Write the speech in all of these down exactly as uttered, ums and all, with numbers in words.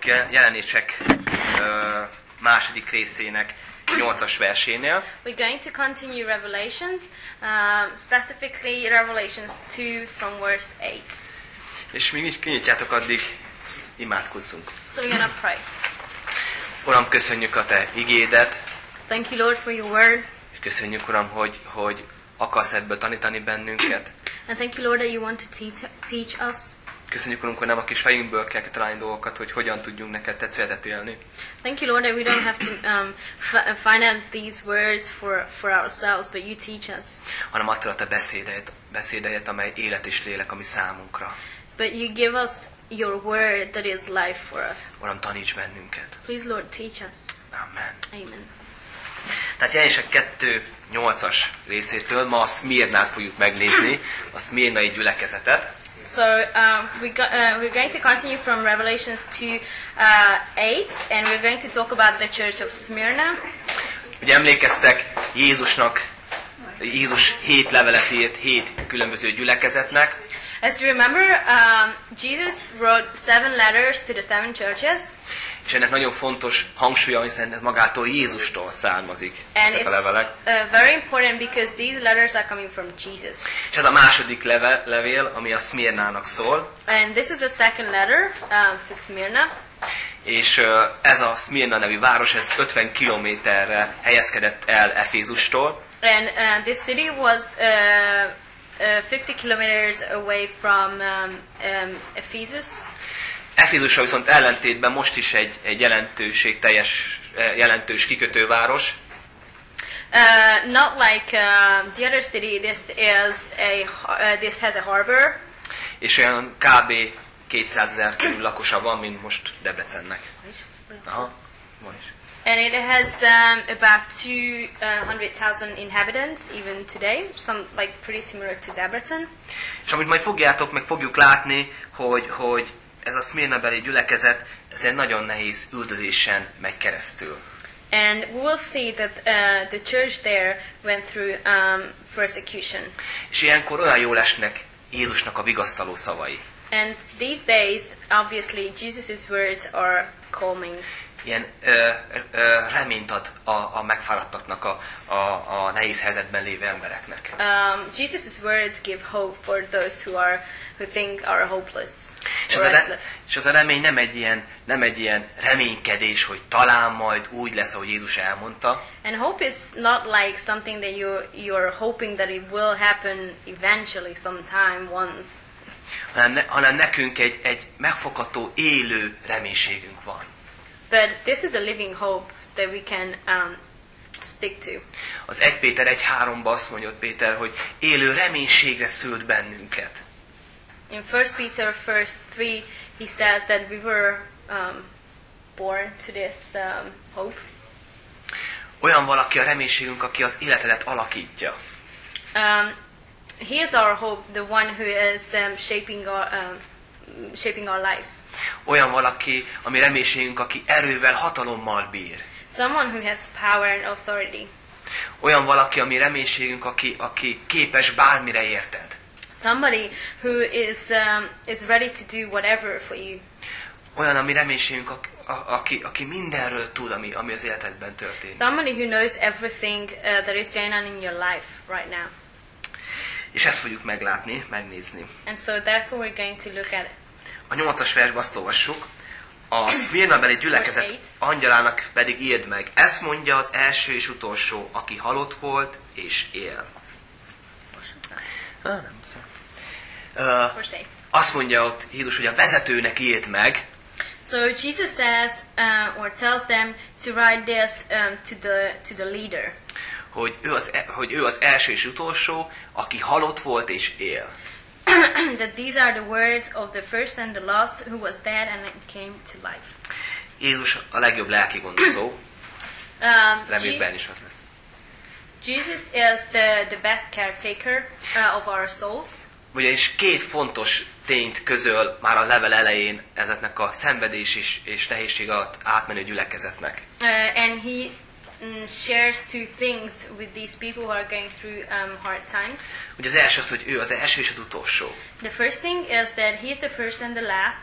Jelenések uh, második részének nyolcas versénél. We're going to continue Revelations, um, specifically Revelations two from verse eight. És mi kinyitjátok, addig imádkozzunk. So we're going to pray. Uram, köszönjük a Te igédet. Thank you, Lord, for your word. És köszönjük, Uram, hogy, hogy akarsz ebből tanítani bennünket. And thank you, Lord, that you want to teach, teach us. Köszönjük, Urunk, hogy nem a kis fejünkből kell találni dolgokat, hogy hogyan tudjunk neked tetszőletet élni. Thank you, Lord, that we don't have to um, f- find out these words for, for ourselves, but you teach us. Hanem adtad a Te beszédet, beszédet, amely élet és lélek, ami számunkra. But you give us your word that is life for us. Uram, taníts bennünket. Please, Lord, teach us. Amen. Amen. Tehát Jelenések kettő nyolcas részétől ma a Szmirnát fogjuk megnézni, a szmirnai gyülekezetet. So um, we go, uh, we're going to continue from Revelations two uh, eight, and we're going to talk about the church of Smyrna. Ugye emlékeztek, Jézusnak, Jézus hét levelet írt hét különböző gyülekezetnek. As you remember, um, Jesus wrote seven letters to the seven churches. És ennek nagyon fontos hangsúlya, hiszen ez magától Jézustól származik And ezek it's a levelek. uh, very important because these letters are coming from Jesus. És ez a második leve, levél, ami a Szmirnának szól. And this is the second letter um, to Smyrna. És uh, ez a Szmirna nevű város, ez ötven kilométerre helyezkedett el Efézustól. And uh, this city was uh, uh, fifty kilometers away from um, um, Ephesus. Efézussal viszont ellentétben most is egy, egy jelentőség, teljes, jelentős kikötőváros. Uh, not like uh, the other city, this is a uh, this has a harbor. És olyan kb. kétszázezer körül lakosa van, mint most Debrecennek. Aha, van is. And it has um, about two hundred thousand inhabitants even today, some like pretty similar to Debrecen. És amit majd fogjátok, meg fogjuk látni, hogy, hogy ez a Szmirnabeli gyülekezet, ez egy nagyon nehéz üldözésen megy keresztül. And we will see that uh, the church there went through um, persecution. És ilyenkor olyan jól esnek Jézusnak a vigasztaló szavai. And these days, obviously, Jesus' words are calming. Ilyen ö, ö, reményt ad a, a megfáradtaknak, a, a, a nehéz helyzetben lévő embereknek. Um, Jesus' words give hope for those who are who think are hopeless És or az, a re, restless. és az a remény nem egy, ilyen, nem egy ilyen reménykedés, hogy talán majd úgy lesz, ahogy Jézus elmondta. And hope is not like something that you you're hoping that it will happen eventually, sometime, once. Hanem, ne, hanem nekünk egy, egy megfogható, élő reménységünk van. But this is a living hope that we can um, stick to. Az egy Péter egy háromban azt mondja Péter, hogy élő reménységre szült bennünket. In First Peter verse three, he says that we were um, born to this um, hope. Olyan valaki a reménységünk, aki az életedet alakítja. Um, he is our hope, the one who is um, shaping our um, shaping our lives. Olyan valaki, ami reménységünk, aki erővel, hatalommal bír. Someone who has power and authority. Olyan valaki, ami reménységünk, aki, aki képes bármire érted. Somebody who is um, is ready to do whatever for you. Olyan, ami reménységünk, aki, aki, aki mindenről tud, ami, ami az életedben történik. Somebody who knows everything uh, that is going on in your life right now. És ezt fogjuk meglátni, megnézni. And so that's what we're going to look at. A nyolcas versben azt olvassuk. A Szmirnabeli gyülekezet angyalának pedig írd meg. Ezt mondja az első és utolsó, aki halott volt és él. Ah, nem uh, azt mondja ott Jézus, hogy a vezetőnek írd meg. So Jesus says, uh, or tells them to write this um, to the to the leader. Hogy ő, az, hogy ő az első és utolsó, aki halott volt és él. That these are the words of the first and the last who was dead and came to life. Jézus a legjobb lelki gondozó. Um, Remélben is az lesz. Jesus is the, the best caretaker uh, of our souls. Ugyanis két fontos tényt közöl már a level elején ezeknek a szenvedés és, és nehézség alatt átmenő gyülekezetnek. Uh, and he mm, shares two things with these people who are going through um, hard times. Ugye az első az, hogy ő az első és az utolsó. The first thing is that he is the first and the last.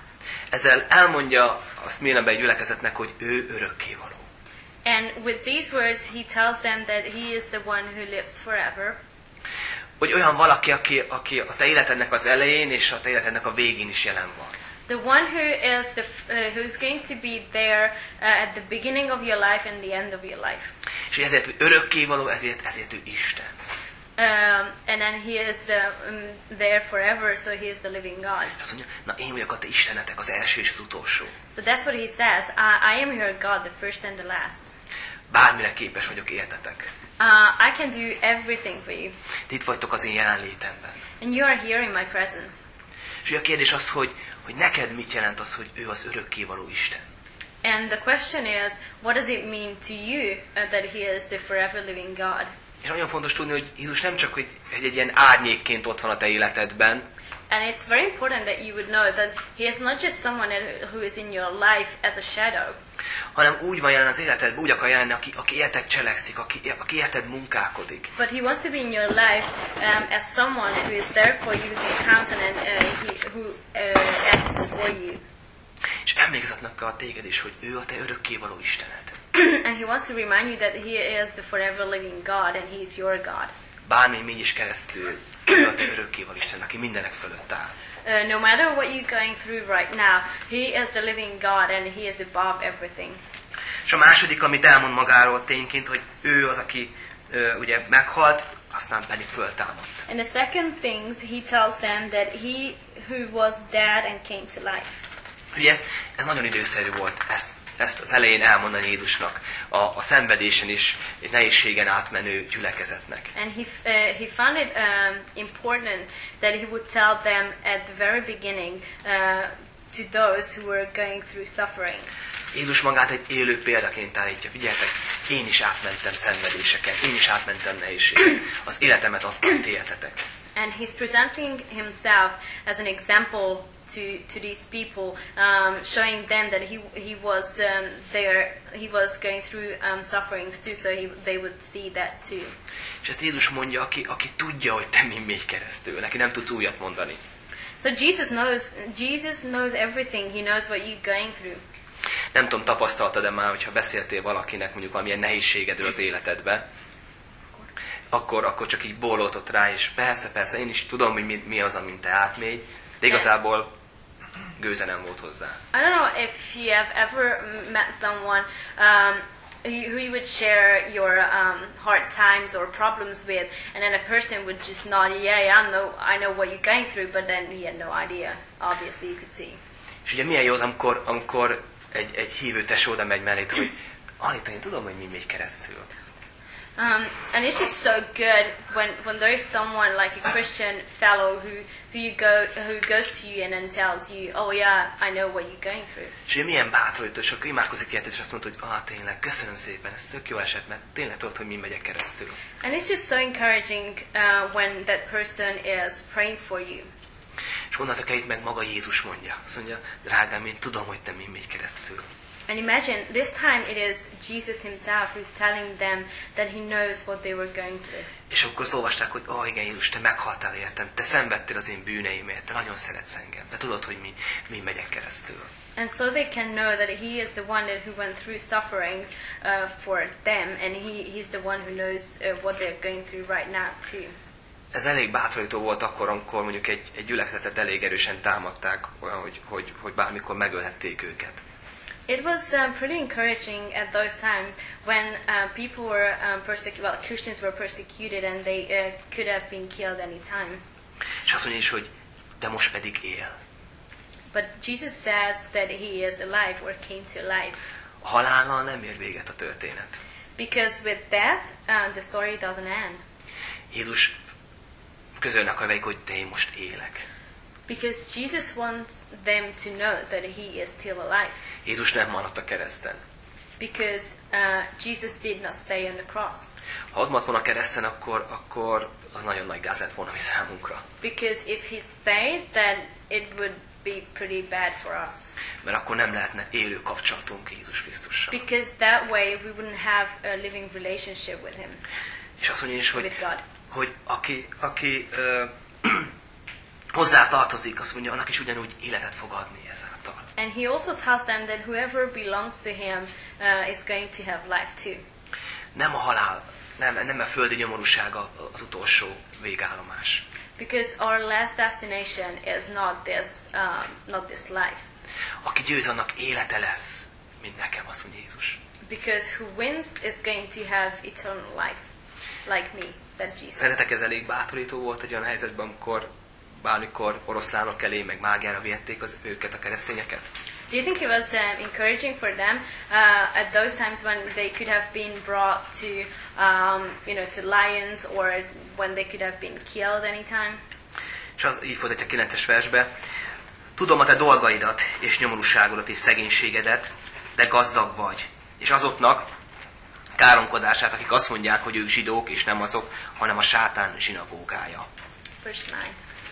Ezzel elmondja a Szmirnabeli gyülekezetnek, hogy ő örökkévaló. And with these words, he tells them that he is the one who lives forever. Hogy olyan valaki, aki, aki a te életednek az elején és a te életednek a végén is jelen van. The one who is the uh, who's going to be there uh, at the beginning of your life and the end of your life. És ezért, hogy örökkévaló, ezért, ezért ő Isten. Um, and then he is uh, um, there forever, so he is the living God. És azt mondja, na én vagyok a te Istenetek, az első és az utolsó. So that's what he says. I, I am your God, the first and the last. Bármire képes vagyok, értetek. Uh, I can do everything for you. Ti itt vagytok az én jelenlétemben. And you are here in my presence. És a kérdés az, hogy, hogy neked mit jelent az, hogy ő az örökkévaló Isten. And the question is, what does it mean to you uh, that he is the forever living God? És nagyon fontos tudni, hogy Jézus nem csak hogy egy, egy ilyen árnyékként ott van a te életedben, And it's very important that you would know that he is not just someone who is in your life as a shadow, hanem úgy van jelen az életedben, úgy akar jelenni, aki, aki érted cselekszik, aki, aki érted munkálkodik. but he wants to be in your life um, as someone who is there for you, who counts and uh, he, who uh, acts for you. És emlékezzetnek a téged is, hogy ő a te örökkévaló Istened. And he wants to remind you that he is the forever living God and he is your God. Bármi mi is keresztül, ő a te örökkévaló Isten, aki mindenek fölött áll. Uh, no matter what you're going through right now, he is the living God and he is above everything. És a második, amit elmond magáról tényként, hogy ő az, aki ö, ugye meghalt, aztán pedig föltámadt. And the second things he tells them that he who was dead and came to life. Ugye ez, ez nagyon időszerű volt, ezt, ezt az elején elmondani Jézusnak, a, a szenvedésen is, egy nehézségen átmenő gyülekezetnek. And he uh, he found it um, important that he would tell them at the very beginning uh, to those who were going through sufferings. Jézus magát egy élő példaként állítja. Figyeljetek, én is átmentem szenvedéseken, én is átmentem nehézségen. Az életemet adtam, ti értetek. And he's presenting himself as an example to, to these people, um, showing them that he he was um, there, he was going through um, sufferings too, so he, they would see that too. És ezt Jézus mondja, aki, aki tudja, hogy te min mégy keresztül. Neki nem tudsz újat mondani. So Jesus knows, Jesus knows everything. He knows what you're going through. Nem tudom, tapasztaltad-e már, hogyha beszéltél valakinek mondjuk valamilyen nehézségedről az életedbe, akkor, akkor csak így bóloltott rá, és persze, persze, én is tudom, hogy mi, mi az, amint te átmégy, de igazából gőze nem volt hozzá. I don't know if you have ever met someone um, who who you would share your um, hard times or problems with, and then a person would just nod, yeah, yeah, I know, I know what you're going through, but then he had no idea. Obviously, you could see. És ugye milyen jó az, amikor, amikor egy, egy hívő tesó oda megy mellét, hogy Anita, én tudom, hogy mi megy keresztül. Um, and it's just so good when, when there is someone like a Christian fellow who, who you go who goes to you and then tells you, oh yeah, I know what you're going through. És ugye milyen bátorító, és akkor imádkozik érted, és azt mondta, hogy ah, tényleg, köszönöm szépen, ez tök jó esett, mert tényleg tudod, hogy mi megyek keresztül. And it's just so encouraging uh, when that person is praying for you. És onnantól itt meg maga Jézus mondja. Azt mondja, drágám, én tudom, hogy te mi megy keresztül. And imagine, this time it is Jesus himself who's telling them that he knows what they were going through. És akkor azt olvasták, hogy ó, oh, igen, Jézus, te meghaltál értem, te szenvedtél az én bűneimért, te nagyon szeretsz engem, de tudod, hogy mi, mi megyek keresztül. And so they can know that he is the one that who went through sufferings uh, for them, and he, he's the one who knows uh, what they're going through right now too. Ez elég bátorító volt akkor, amikor mondjuk egy, egy gyülekezetet elég erősen támadták, olyan, hogy, hogy, hogy bármikor megölhették őket. It was um, pretty encouraging at those times when uh, people were um, persecuted, well, Christians were persecuted and they uh, could have been killed any time. És azt mondja is, hogy de most pedig él. But Jesus says that he is alive or came to life. A halállal nem ér véget a történet. Because with death, uh, the story doesn't end. Jézus közölne akar velük, hogy de én most élek. Because Jesus wants them to know that he is still alive. Jézus nem maradt a kereszten. Because uh, Jesus did not stay on the cross. Ha ott maradt volna a kereszten, akkor, akkor az nagyon nagy gáz lett volna mi számunkra. Because if he stayed, then it would be pretty bad for us. Mert akkor nem lehetne élő kapcsolatunk Jézus Krisztussal. Because that way we wouldn't have a living relationship with him. És azt mondja is, hogy, With God. hogy aki, aki uh, hozzá tartozik, azt mondja, annak is ugyanúgy életet fog adni ezáltal. And he also tells them that whoever belongs to him uh, is going to have life too. Nem a halál, nem, nem a földi nyomorúsága az utolsó végállomás. Because our last destination is not this, um, not this life. Aki győz, annak élete lesz, mint nekem, azt mondja Jézus. Because who wins is going to have eternal life, like me, said Jesus. Szerintetek ez elég bátorító volt egy olyan helyzetben, amikor bármikor oroszlánok elé, meg mágiára vihették az őket, a keresztényeket? Do you think it was um, encouraging for them uh, at those times when they could have been brought to, um, you know, to lions, or when they could have been killed anytime? És az így folytatja a kilences versbe. Tudom a te dolgaidat, és nyomorúságodat, és szegénységedet, de gazdag vagy. És azoknak káromkodását, akik azt mondják, hogy ők zsidók, és nem azok, hanem a sátán zsinagógája. Verse nine.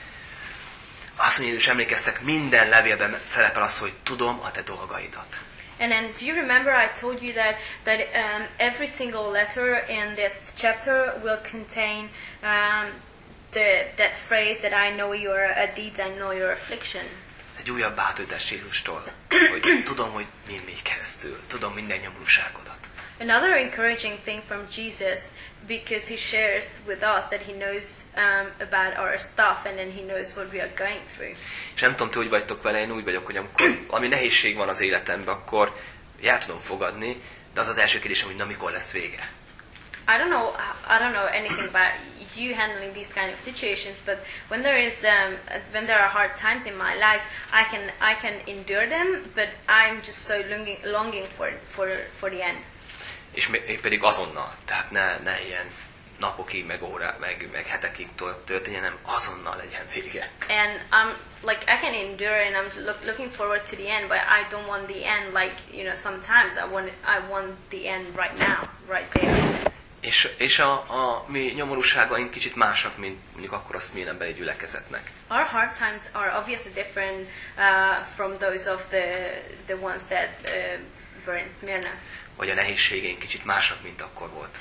Azt mondja, és emlékeztek, minden levélben szerepel az, hogy tudom a te dolgaidat. And then, do you remember I told you that that um, every single letter in this chapter will contain um, the that phrase that I know your uh, deeds, I know your affliction. Egy újabb bátorítás Jézustól, hogy tudom, hogy mi megy keresztül, tudom minden nyomorúságodat. Another encouraging thing from Jesus, because he shares with us that he knows um, about our stuff, and then he knows what we are going through. És nem tudom, ti hogy vagytok vele, én úgy vagyok, hogy amikor ami nehézség van az életemben, akkor el tudom fogadni, de az az első kérdésem, hogy na mikor lesz vége. I don't know. I don't know anything about you handling these kind of situations, but when there is um, when there are hard times in my life, I can I can endure them, but I'm just so longing longing for for for the end. És még pedig azonnal, tehát ne, ne ilyen napokig, meg órá, meg, meg hetekig történjen, hanem azonnal legyen vége. And I'm like I can endure, and I'm look, looking forward to the end, but I don't want the end like, you know, sometimes I want I want the end right now, right there. És, és a, a mi nyomorúságaink kicsit másak, mint mondjuk akkor a Szmirnabeli gyülekezetnek. Our hard times are obviously different uh, from those of the the ones that uh, were in Smyrna. Vagy a nehézségeink kicsit másak, mint akkor volt.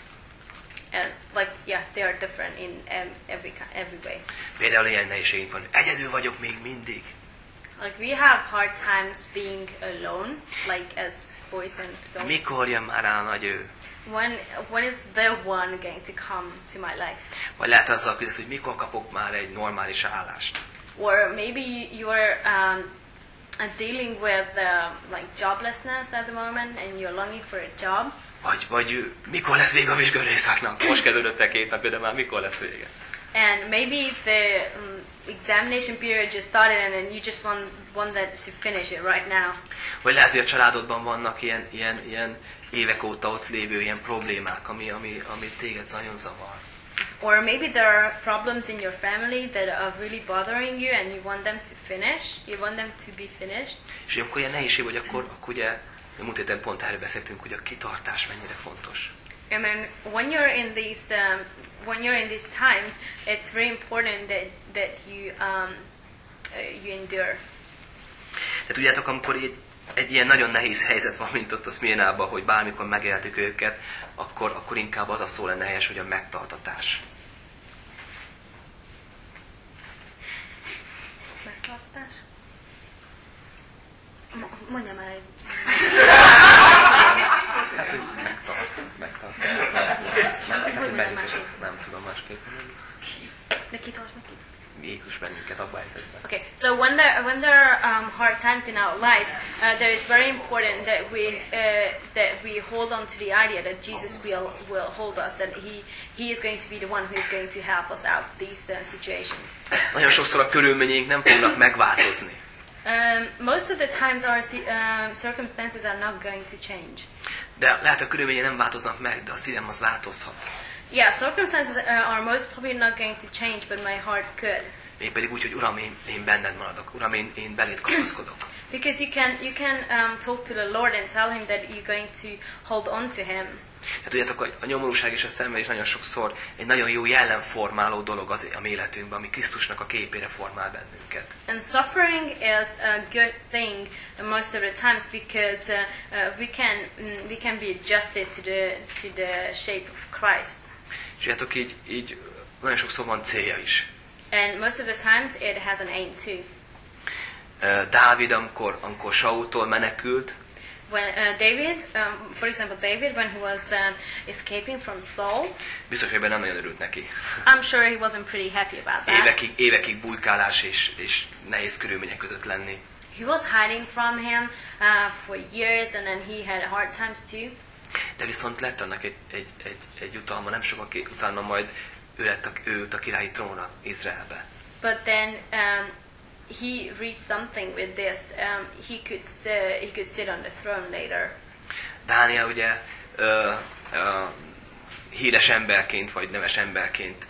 And like, yeah, they are different in um, every every way. Például ilyen nehézségünk van, egyedül vagyok még mindig. Like we have hard times being alone, like as boys and girls. Mikor jön már rá a nagy ő? When when is the one going to come to my life? Vagy lehet azzal küzdesz, hogy mikor kapok már egy normális állást. Or maybe you are um, dealing with uh, like joblessness at the moment, and you're longing for a job. Vagy, vagy mikor lesz vége a vizsgőrészaknak? Most kezdődött el két napja, de már mikor lesz vége? And maybe the um, examination period just started, and then you just want want that to finish it right now. Vagy lehet, hogy a családodban vannak ilyen, ilyen, ilyen évek óta ott lévő ilyen problémák, ami, ami, ami téged nagyon zavar. Or maybe there are problems in your family that are really bothering you, and you want them to finish. You want them to be finished. És amikor ilyen nehézség vagy, akkor, akkor ugye, múlt héten pont erről beszéltünk, hogy a kitartás mennyire fontos. And then when you're in these um, when you're in these times, it's very important that that you um, uh, you endure. De tudjátok, amikor így egy ilyen nagyon nehéz helyzet van, mint ott a Szmirnában, hogy bármikor megéltük őket, akkor, akkor inkább az a szó lenne helyes, hogy a megtartatás. Megtartás? Mondja már egy... Hát, hogy megtart, megtart. Nem tudom másképp. De ki tart meg ki? Jézus bennünket abba a helyzetben. Okay, so when there when there are um, hard times in our life, uh, there is very important that we uh, that we hold on to the idea that Jesus will will hold us, that he he is going to be the one who is going to help us out these uh, situations. Nagyon sokszor a körülményeink nem fognak megváltozni. Um, most of the times our um, circumstances are not going to change. De lehet, a körülmények nem változnak meg, de a szívem az változhat. Yeah, circumstances are most probably not going to change, but my heart could. Mégpedig úgy, hogy Uram, én, én benned maradok. Uram, én, én beléd kapaszkodok. Because you can you can um, talk to the Lord and tell him that you're going to hold on to him. Hát tudjátok, hogy a nyomorúság és a szenvedés nagyon sokszor egy nagyon jó jellemformáló dolog az a mi életünkben, ami Krisztusnak a képére formál bennünket. And suffering is a good thing most of the times, because uh, uh, we can mm, we can be adjusted to the to the shape of Christ. És tudjátok, így, így nagyon sokszor van célja is. And most of the times it has an aim too. Dávid, amikor, amikor Saultól menekült, When uh, David, um, for example, David, when he was um, escaping from Saul, biztos, hogy ebben nem nagyon örült neki. I'm sure he wasn't pretty happy about that. Évekig, évekig bujkálás és, és nehéz körülmények között lenni. He was hiding from him uh, for years, and then he had hard times too. De viszont lett annak egy, egy, egy, egy utalma, nem sokkal utána majd ő lett a, ő ült a királyi trónra Izraelbe. But then um, he reached something with this. Um, he could uh, he could sit on the throne later. Dániel ugye ö, ö, híres emberként, vagy neves emberként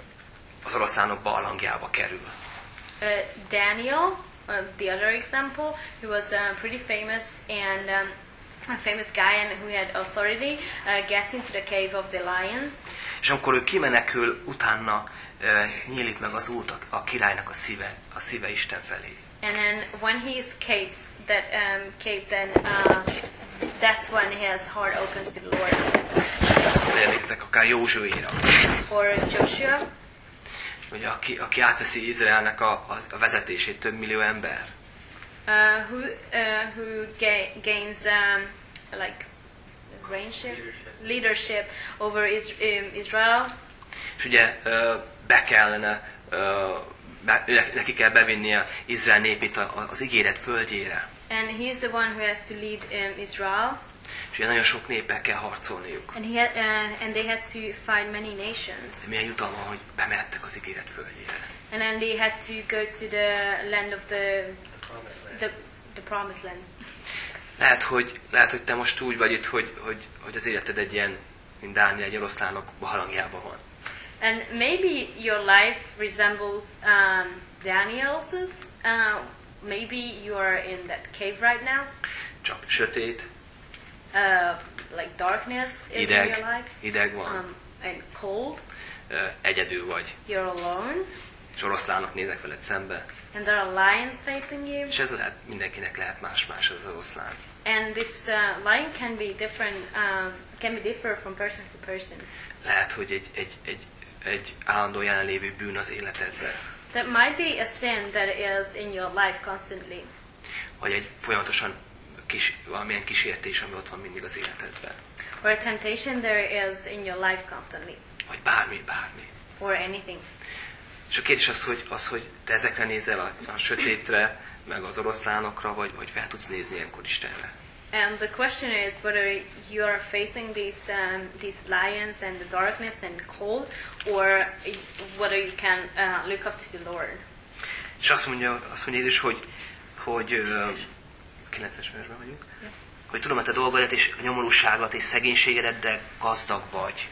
az oroszlánok barlangjába kerül. Uh, Daniel, uh, the other example, who was uh, pretty famous and um, a famous guy and who had authority, uh, gets into the cave of the lions. És amikor ő kimenekül, utána uh, nyílik meg az út a, a királynak a szíve, a szíve Isten felé. And then when he escapes that um, cave, then uh, that's when his heart opens to the Lord. Emlékeztek akár Józsuéra, Or Joshua, ugye, aki, aki átveszi Izraelnek a, a, a vezetését, több millió ember. uh, who uh, who ga- gains um, like reignship, Leadership. leadership over is- um, Israel. És ugye ö, be kellene, ö, be, ne- neki kell bevinnie Izrael népét a- az ígéret földjére. And he's the one who has to lead um, Israel. És ugye nagyon sok néppel kell harcolniuk. And he had, uh, and they had to fight many nations. De milyen jutalma, hogy bemehettek az ígéret földjére. And then they had to go to the land of the Promised land. the, the promised land. Lehet, hogy, lehet, hogy te most úgy vagy itt, hogy, hogy, hogy az életed egy ilyen, mint Dániel, egy oroszlánok halangjában van. And maybe your life resembles um, Daniel's. Uh, maybe you are in that cave right now. Csak sötét, Uh, like darkness is in ideg, your life. ideg van, Um, and cold. ö, egyedül vagy, You're alone. és oroszlánok néznek veled szembe. And there are lions facing you. És ez lehet, mindenkinek lehet más-más az oroszlán. And this uh, lion can be different. Um, can be different from person to person. Lehet, hogy egy, egy, egy, egy állandó jelenlévő bűn az életedben. That might be a sin that is in your life constantly. Vagy egy folyamatosan kis, valamilyen kísértés, ami ott van mindig az életedben. Or a temptation there is in your life constantly. Vagy bármi, bármi. Or anything. És a kérdés az, hogy, az, hogy te ezekre nézel, a, a sötétre, meg az oroszlánokra, vagy, vagy fel tudsz nézni ilyenkor Istenre. And the question is whether you are facing these um, these lions and the darkness and cold, or whether you can uh, look up to the Lord. És azt mondja, azt mondja Jézus, hogy, hogy ö, kilences versben vagyunk, hogy tudom, hogy te dolgodat és a nyomorúságot és szegénységedet, de gazdag vagy.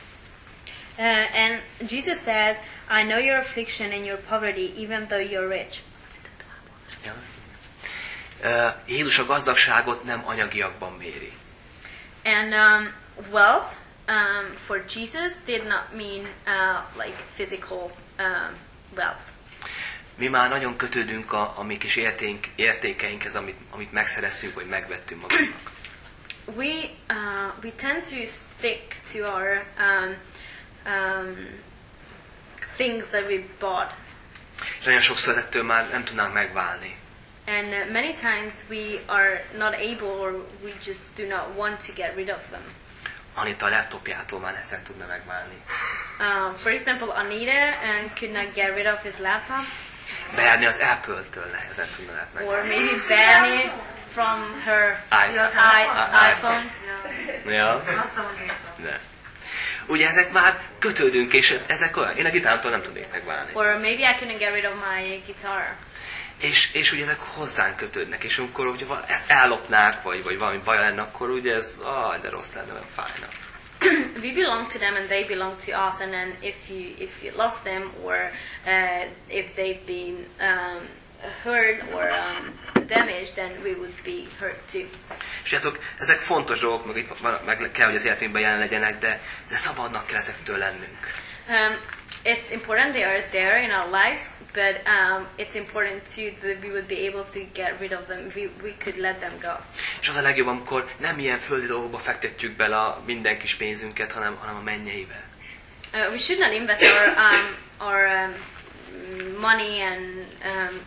Uh, and Jesus says, I know your affliction and your poverty, even though you're rich. Ja. Ö, Jézus a gazdagságot nem anyagiakban méri. And um, wealth um, for Jesus did not mean uh, like physical um, wealth. Mi már nagyon kötődünk a, a mi kis érténk, értékeinkhez, amit, amit megszereztünk, vagy megvettünk magunknak. We uh, we tend to stick to our um, um, things that we bought, És nagyon sokszor ettől már nem tudnánk megválni. and uh, many times we are not able, or we just do not want to get rid of them. Anita a laptopjától már nehezen tudna megválni. Uh, for example, Anita uh, could not get rid of his laptop, Berni az Apple-től nehezen tudna lehet or megválni. maybe Benny from her I- i- iPhone. Ja? Ne. Ugye ezek már kötődünk, és ez, ezek olyan. Én a gitáromtól nem tudnék megválni. Or maybe I couldn't get rid of my guitar. És, és ugye ezek hozzánk kötődnek, és amikor ugye val- ezt ellopnák, vagy, vagy valami baj lenne, akkor ugye ez, ah, de rossz lenne, mert fájna. We belong to them and they belong to us, and then if you if you lost them, or uh, if they've been um, hurt or um, damaged, then we would be hurt too. És tudjátok, ezek fontos dolgok, meg, itt van- meg kell, hogy az életünkben jelen legyenek, de, de szabadnak kell ezektől lennünk. Um, it's important they are there in our lives, but um, it's important too that we would be able to get rid of them. We, we could let them go. És az a legjobb, amikor nem ilyen földi dolgokba fektetjük bele a minden kis pénzünket, hanem, hanem a mennyeibe. Uh, we should not invest our um, our um, money and um,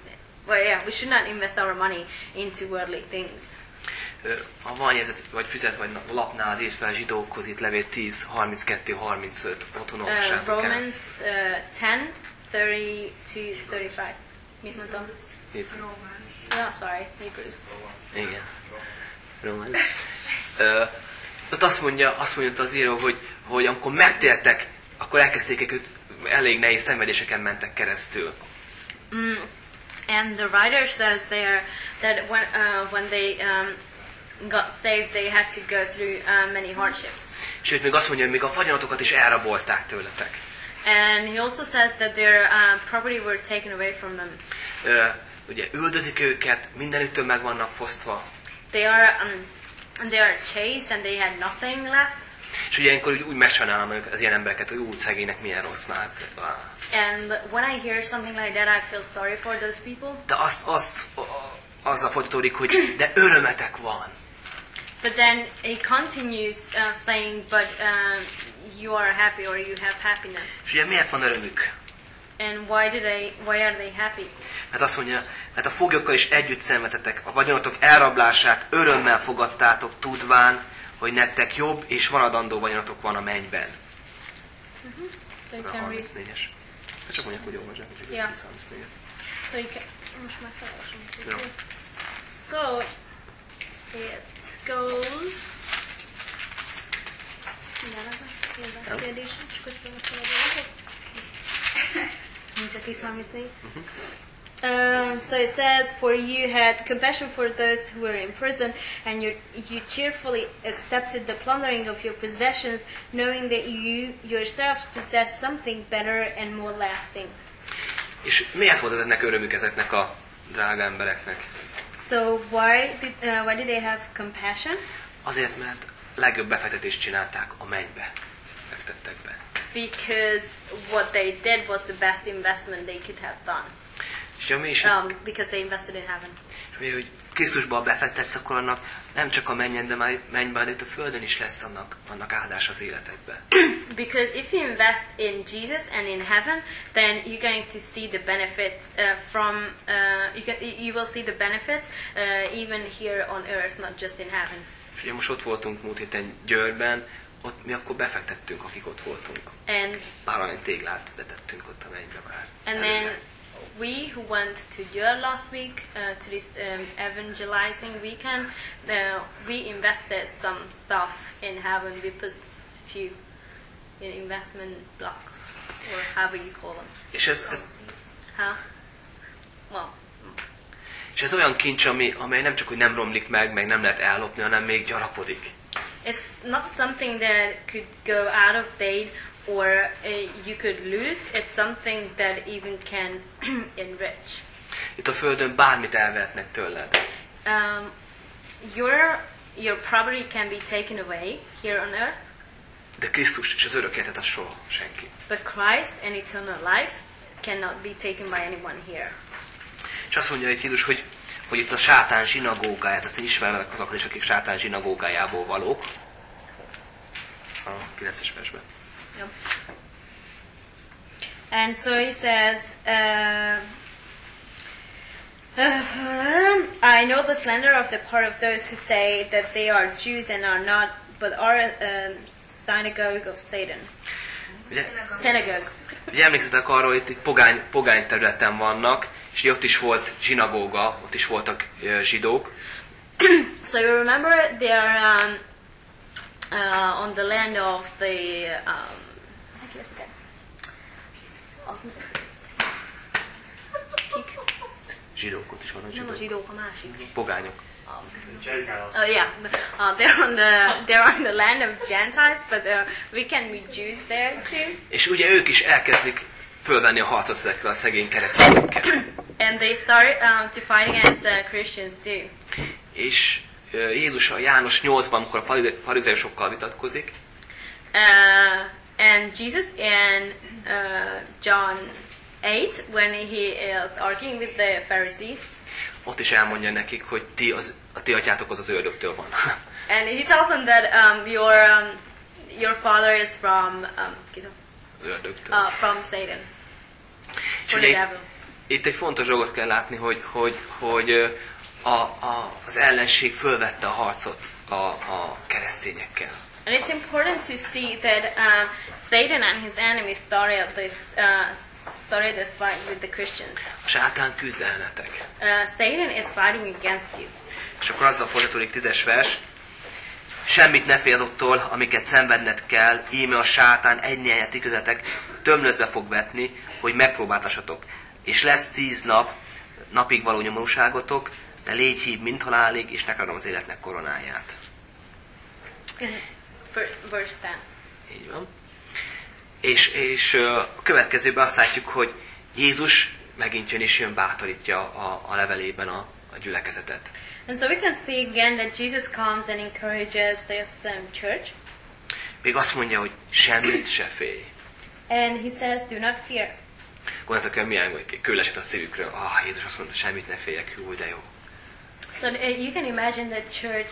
well, yeah, we should not invest our money into worldly things. Ha van jegyzet, vagy füzet, vagy lapnál, írd fel zsidókhoz, itt levél tíz, harminckettő, harmincöt, otthon olvassátok el. Uh, Romans uh, ten, thirty-two, thirty-five. Mit mondtam? Romans. No, sorry, Hebrews. Igen. Romans. Uh, ott azt mondja, azt mondja az író, hogy, hogy amikor megtértek, akkor elkezdték őt, elég nehéz szenvedéseken mentek keresztül. Mm. And the writer says there that when uh, when they um, got saved, they had to go through uh, many hardships. Sőt, még azt mondja, hogy még a vagyonotokat is elrabolták tőletek. And he also says that their uh, property were taken away from them. Uh, ugye üldözik őket, mindenüttől meg vannak fosztva. They are um, they are chased and they had nothing left. És ugye ilyenkor úgy, úgy megsajnálom az ilyen embereket, hogy úgy szegénynek milyen rossz már. And when I hear something like that, I feel sorry for those people. De azt, azt azzal folytatódik, hogy de örömetek van. But then he continues uh, saying, but um, you are happy or you have happiness. És ugye miért van örömük? And why do they? Why are they happy? Mert azt mondja, mert a foglyokkal is együtt szenvedtetek, a vagyonotok elrablását örömmel fogadtátok, tudván, hogy nektek jobb és maradandó vagyonotok van a mennyben. Mm-hmm. So you Ez a can read. harmincnégyes. Hát csak mondják, hogy olvasják. Yeah. harmincnégyes. So you can. Most már felolvasom. Jó. So it goes. Ja. Kérdésem, csak összevettem. Nincs a tíz harmincnégy. Um, so it says, for you had compassion for those who were in prison, and you, you cheerfully accepted the plundering of your possessions, knowing that you yourselves possess something better and more lasting. És miért volt ezeknek örömük ezeknek a drága embereknek? So why did uh, why did they have compassion? Azért, mert legjobb befektetést csinálták a mennybe. Fektettek be. Because what they did was the best investment they could have done. És ami is, Um, because they invested in heaven. és hogy Krisztusba befektetsz, akkor annak nem csak a mennyen, de már mennyben, itt a földön is lesz annak, annak áldás az életedben. Because if you invest in Jesus and in heaven, then you're going to see the benefits uh, from uh, you, can, you will see the benefits uh, even here on earth, not just in heaven. És ugye most ott voltunk múlt héten Győrben, ott mi akkor befektettünk, akik ott voltunk. And Páralány téglát betettünk ott a mennybe már. and előre. then we who went to Győr last week uh, to this um, evangelizing weekend, uh, we invested some stuff in heaven. We put a few in investment blocks or however you call them. És ez, ez, Huh? Well. és ez olyan kincs, ami, amely nem csak, hogy nem romlik meg, meg nem lehet ellopni, hanem még gyarapodik. It's not something that could go out of date or uh, you could lose. It's something that even can enrich. Itt a Földön bármit elvehetnek tőled. Um, your your property can be taken away here on earth, De Krisztus és az örök életet az soha senki. but Christ and eternal life cannot be taken by anyone here. És azt mondja itt Jézus, hogy, hogy itt a sátán zsinagógáját, azt ismernek azok is, akik sátán zsinagógájából valók. A kilences versben. Yep. And so he says, uh, I know the slander of the part of those who say that they are Jews and are not, but are a synagogue of Satan. Ugye, Synagogue. ugye emlékszetek arról, hogy itt, itt pogány, pogány területen vannak, és ott is volt zsinagóga, ott is voltak uh, zsidók. So you remember they are um, uh, on the land of the um, Zsidók, ott is vannak nem a zsidók. zsidók, a másik. Pogányok. Gentiles. Oh yeah, uh, they're on the they're on the land of Gentiles, but uh, we can be Jews there too. És ugye ők is elkezdik fölvenni a harcot ezekkel a szegény keresztényekkel. And they start um, to fight against the Christians too. És uh, Jézus a János nyolcban, amikor a farizeusokkal vitatkozik, Uh, and Jesus in uh, John eight, when he is arguing with the Pharisees, ott is elmondja nekik, hogy ti az, a ti atyátok az az ördögtől van. and he tells them that um, your um, your father is from um, Ördögtől. uh, from Satan, És for ugye the itt, devil. itt egy fontos dolgot kell látni, hogy, hogy, hogy a, a, az ellenség fölvette a harcot a, a keresztényekkel. And it's important to see that um, Satan and his enemies started this uh, started this fight with the Christians. A sátán küzd ellenetek. Uh, Satan is fighting against you. És akkor azzal folytatódik tízes vers. Semmit ne félj azoktól, amiket szenvedned kell, íme a sátán egynél ti közöttek tömlözbe fog vetni, hogy megpróbáltassatok. És lesz tíz nap, napig való nyomorúságotok, de légy hív mind halálig, és ne karom az életnek koronáját. Verse ten. Így van. És, és a következőben azt látjuk, hogy Jézus megint jön és jön bátorítja a, a levelében a, a gyülekezetet. And so we can see again that Jesus comes and encourages this um, church. Még azt mondja, hogy semmit se félj. And he says, do not fear. Gondoltok el, milyen hogy kő lesett a szívükről. Ah, Jézus azt mondta, semmit ne féljek, hú, de jó. So uh, you can imagine the church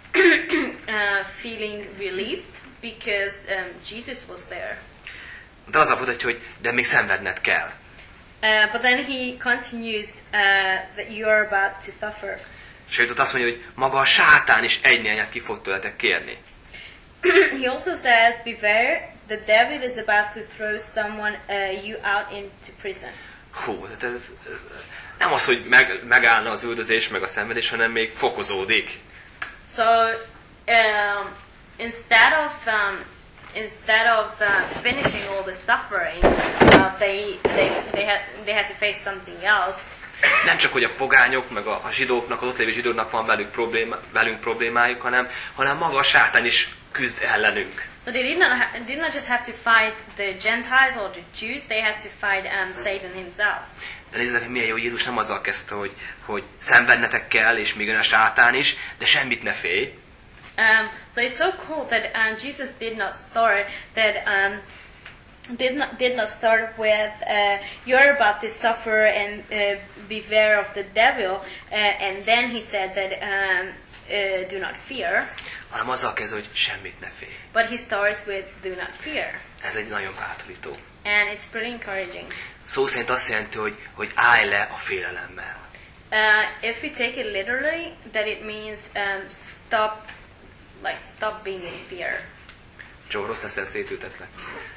uh, feeling relieved because um, Jesus was there. De azzal volt, hogy de még szenvedned kell. Uh, but then he continues uh, that you are about to suffer. Sőt, ott azt mondja, hogy maga a sátán is egy nyelnyet ki fog tőletek kérni. He also says, beware, the devil is about to throw someone uh, you out into prison. Hú, tehát ez, ez nem az, hogy meg, megállna az üldözés, meg a szenvedés, hanem még fokozódik. So, um, instead of um, instead of uh, finishing all the suffering, uh, they they they had they had to face something else. Nem csak, hogy a pogányok, meg a, a zsidóknak, az ott lévő zsidóknak van velük probléma, velünk problémájuk, hanem, hanem maga a sátán is küzd ellenünk. So they did not ha- did not just have to fight the Gentiles or the Jews; they had to fight um, Satan himself. De nézzétek, hogy milyen jó, Jézus nem azzal kezdte, hogy, hogy szenvednetek kell, és még jön a sátán is, de semmit ne félj. Um, so it's so cool that um, Jesus did not start that um, did not did not start with uh, you're about to suffer and uh, beware of the devil, uh, and then he said that um, uh, do not fear. Hanem azzal kezd, hogy semmit ne félj. But he starts with do not fear, Ez egy nagyon bátorító. and it's pretty encouraging. Szó szerint azt jelenti, hogy, hogy állj le a félelemmel. Uh, if we take it literally, that it means um, stop, like stop being in fear. Joe, rossz leszel, szétültetlek.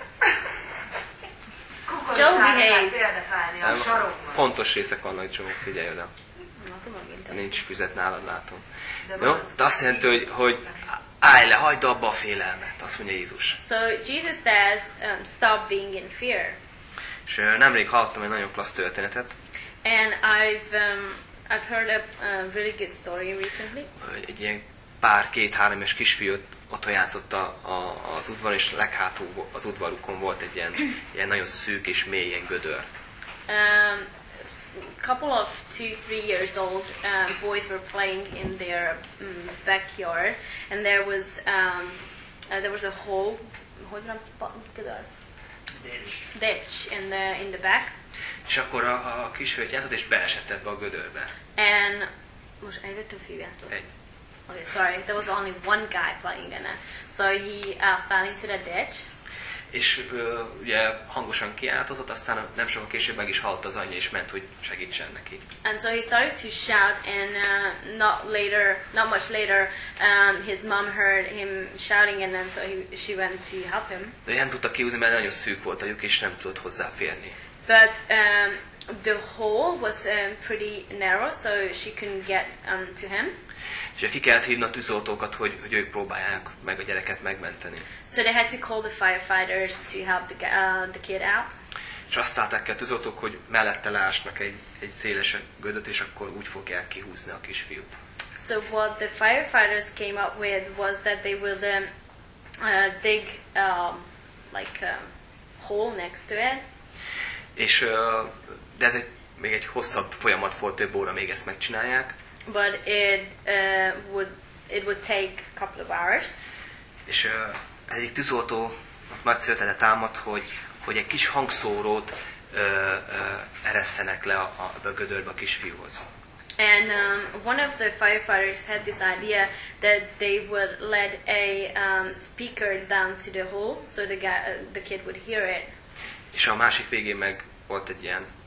Joe, behave. Nem, fontos részek vannak, Joe, figyelj oda. Nincs füzet nálad, látom. Jó? De azt jelenti, hogy, hogy állj le, hagyd abba a félelmet, azt mondja Jézus. So Jesus says, um, stop being in fear. És uh, nemrég hallottam egy nagyon klassz történetet, And I've um, I've heard a, a really good story recently. hogy egy ilyen pár, két-három éves kisfiút otthon játszott a, a, az udvaron, és leghátul az udvarukon volt egy ilyen, ilyen nagyon szűk és mély ilyen gödör. Um, a couple of two, three years old um, boys were playing in their um, backyard, and there was um, uh, there was a hole, hogy van, ditch in the in the back. És akkor a, a kisfiút játszott, és beesett ebbe a gödörbe. And most egyre fiú játszott. Egy. Okay, sorry, there was only one guy playing in it. So he uh, fell into the ditch. És uh, ugye hangosan kiáltozott, aztán nem sokkal később meg is halt az anyja, és ment, hogy segítsen neki. And so he started to shout, and uh, not later, not much later, um, his mom heard him shouting, and then so he, she went to help him. De nem tudta kihúzni, mert nagyon szűk volt a lyuk, és nem tudott hozzáférni. But um, the hole was um, pretty narrow, so she couldn't get um, to him. És ki kellett hívni a tűzoltókat, hogy, hogy ők próbálják meg a gyereket megmenteni. So they had to call the firefighters to help the, uh, the kid out. És azt látták ki a tűzoltók, hogy mellette leásnak egy, egy széles gödöt, és akkor úgy fogják kihúzni a kisfiút. So what the firefighters came up with was that they would um, uh, dig um, like a hole next to it. És, uh, de ez egy, még egy hosszabb folyamat volt, több óra még ezt megcsinálják. But it uh, would it would take a couple of hours. És uh, egyik tűzoltó nagy szörtete támad, hogy, hogy egy kis hangszórót uh, uh, eresszenek le a, a, a gödörbe a kisfiúhoz. And um, one of the firefighters had this idea that they would let a um, speaker down to the hole so the guy, uh, the kid would hear it. És a másik végén meg volt egy ilyen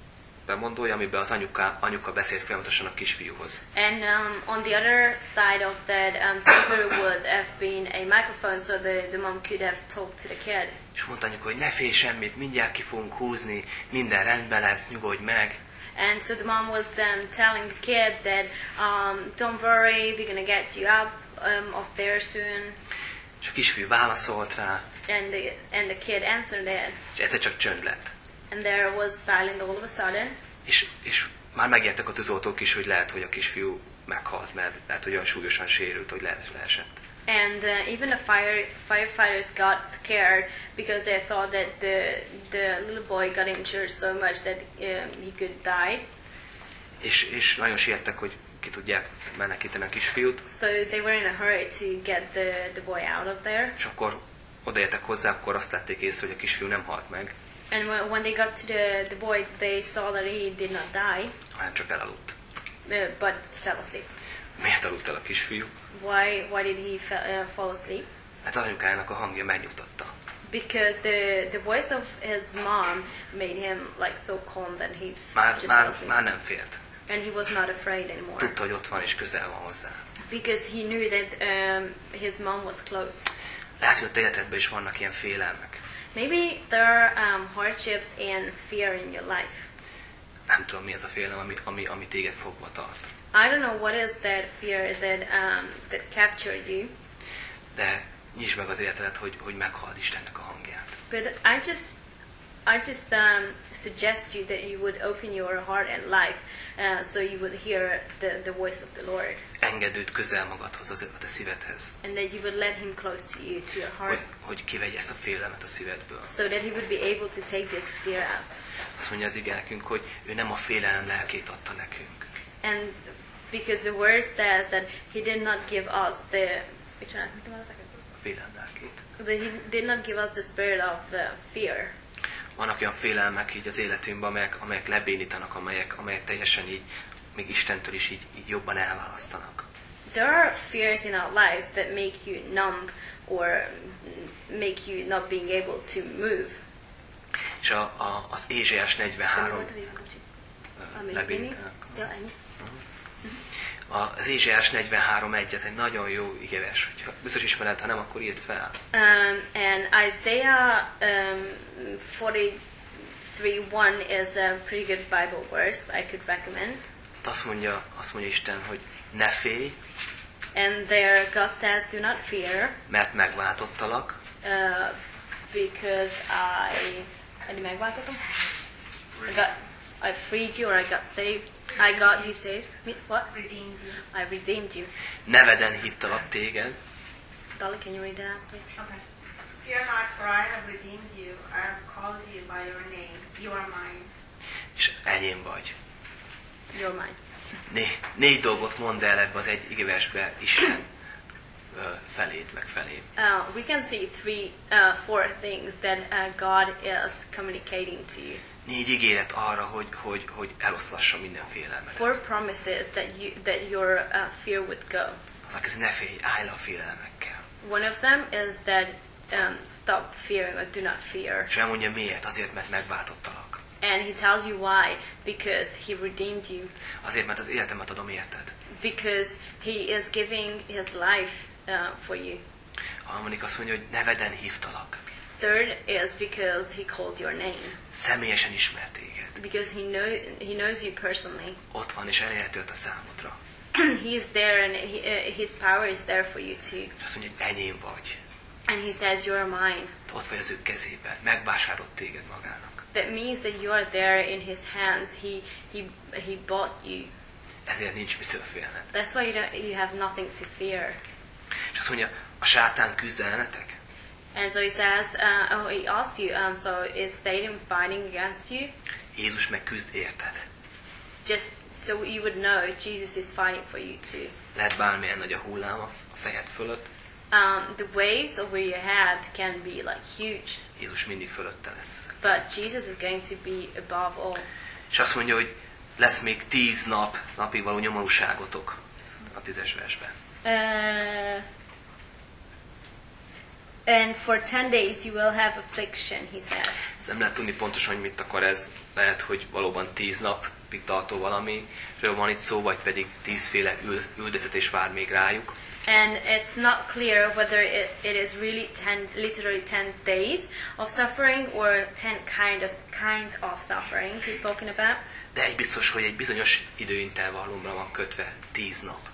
bemondója, amiben az anyuka, anyuka beszélt folyamatosan a kisfiúhoz. And um, on the other side of that um, speaker would have been a microphone, so the, the mom could have talked to the kid. És mondta anyuka, hogy ne félj semmit, mindjárt ki fogunk húzni, minden rendben lesz, nyugodj meg. And so the mom was um, telling the kid that um, don't worry, we're gonna get you out um, of there soon. És a kisfiú válaszolt rá, And the, and the kid answered that. és egyszer csak csönd lett. And there was silence all of a sudden. És, és már megijedtek a tűzoltók is, hogy lehet, hogy a kisfiú meghalt, mert lehet, hogy olyan súlyosan sérült, hogy le, leesett. And uh, even the fire firefighters got scared because they thought that the the little boy got injured so much that um, he could die. És, és nagyon siettek, hogy ki tudják menekíteni a kisfiút. So they were in a hurry to get the, the boy out of there. És akkor odaértek hozzá, akkor azt lették észre, hogy a kisfiú nem halt meg, And when, when they got to the, the boy, they saw that he did not die, hanem csak elaludt. uh, but fell asleep. Miért aludt el a kisfiú? Why why did he fa- uh, fall asleep? Hát az anyukájának a hangja megnyugtatta. Because the the voice of his mom made him like so calm that he Már, just fell már, asleep. már nem félt. And he was not afraid anymore. Tudta, hogy ott van és közel van hozzá. Because he knew that um, his mom was close. Lehet, hogy a te életedben is vannak ilyen félelmek. Maybe there are um, hardships and fear in your life. Nem tudom, mi ez a félelem, ami, ami, ami téged fogva tart. I don't know what is that fear that um, that captured you, De nyisd meg az életedet, hogy, hogy meghald Istennek a hangját. but I just I just um, suggest you that you would open your heart and life, uh, so you would hear the, the voice of the Lord, Engedd őt közel magadhoz, az, a te szívedhez. and that you would let Him close to you, to your Hogy, heart, hogy kivegye ezt a félelmet a szívedből. so that He would be able to take this fear out. Azt mondja az ige nekünk, hogy ő nem a félelem lelkét adta nekünk. And because the word says that He did not give us the which one? A félelem lelkét. That He did not give us the spirit of uh, fear. Vannak olyan félelmek így az életünkben, amelyek, amelyek lebénítanak, amelyek, amelyek teljesen így, még Istentől is így, így jobban elválasztanak. There are fears in our lives that make you numb or make you not being able to move. És a, a, az Ézsaiás negyvenhárom lebénítanak. Az Ézsaiás negyvenhárom egy, ez egy nagyon jó igevers. Hogyha biztos ismered, ha nem, akkor írd fel. Um, and Isaiah um, forty-three one is a pretty good Bible verse I could recommend. Azt mondja, azt mondja Isten, hogy ne félj, And there God says, do not fear, mert megváltottalak, uh, because I... I megváltottam? I got... I freed you or I got saved. I got you saved. Me- What? Redeemed you. I redeemed you. neveden hívtalak téged, Dolly, can you read that out, please? Okay. Fear not, for I have redeemed you. I have called you by your name. You are mine. és az enyém vagy. You're mine. Né, négy dolgot mondd el ebbe az egy igevesbe Isten ö, feléd, meg felé. Uh, we can see three, uh, four things that uh, God is communicating to you. Négy ígéret arra, hogy, hogy, hogy eloszlassa minden félelmet. Four promises that you that your uh, fear would go. Az az, ne félj, állj le a félelmekkel. One of them is that um, stop fearing or do not fear. És elmondja miért? Azért, mert megváltottalak. And he tells you why, because he redeemed you, Azért, mert az életemet adom érted. because he is giving his life uh, for you. A harmadik azt mondja, hogy neveden hívtalak. Third is because he called your name, Személyesen ismert téged. because he know he knows you personally. Ott van és elérhető a te számodra. He is there, and he, uh, his power is there for you too. És azt mondja, hogy enyém vagy. And he says, "You're mine." Ott vagy az ő kezében. Megvásárolt téged magának. That means that you are there in his hands. He he he bought you. Ezért nincs mitől félned. That's why you don't, you have nothing to fear. És azt mondja, a sátán küzd ellenetek? And so he says, uh, oh, he asked you, um, so is Satan fighting against you? Jézus meg küzd érted. Just so you would know, Jesus is fighting for you too. Lehet bármilyen nagy a hullám a fejed fölött, Um, the waves over your head can be like huge, Jézus mindig fölötte lesz. but Jesus is going to be above all. És azt mondja, hogy lesz még tíz nap, napig való nyomorúságotok a tízes versben. Uh, And for ten days you will have affliction, he says. Nem lehet tudni pontosan, hogy mit akar ez. Lehet, hogy valóban tíz napig tartó valamiről van itt szó, vagy pedig tízféle üldöztetés vár még rájuk. And it's not clear whether it, it is really ten, literally ten days of suffering or ten kind of, kinds of suffering he's talking about. De egy biztos, hogy egy bizonyos időintervallumra van kötve tíz nap.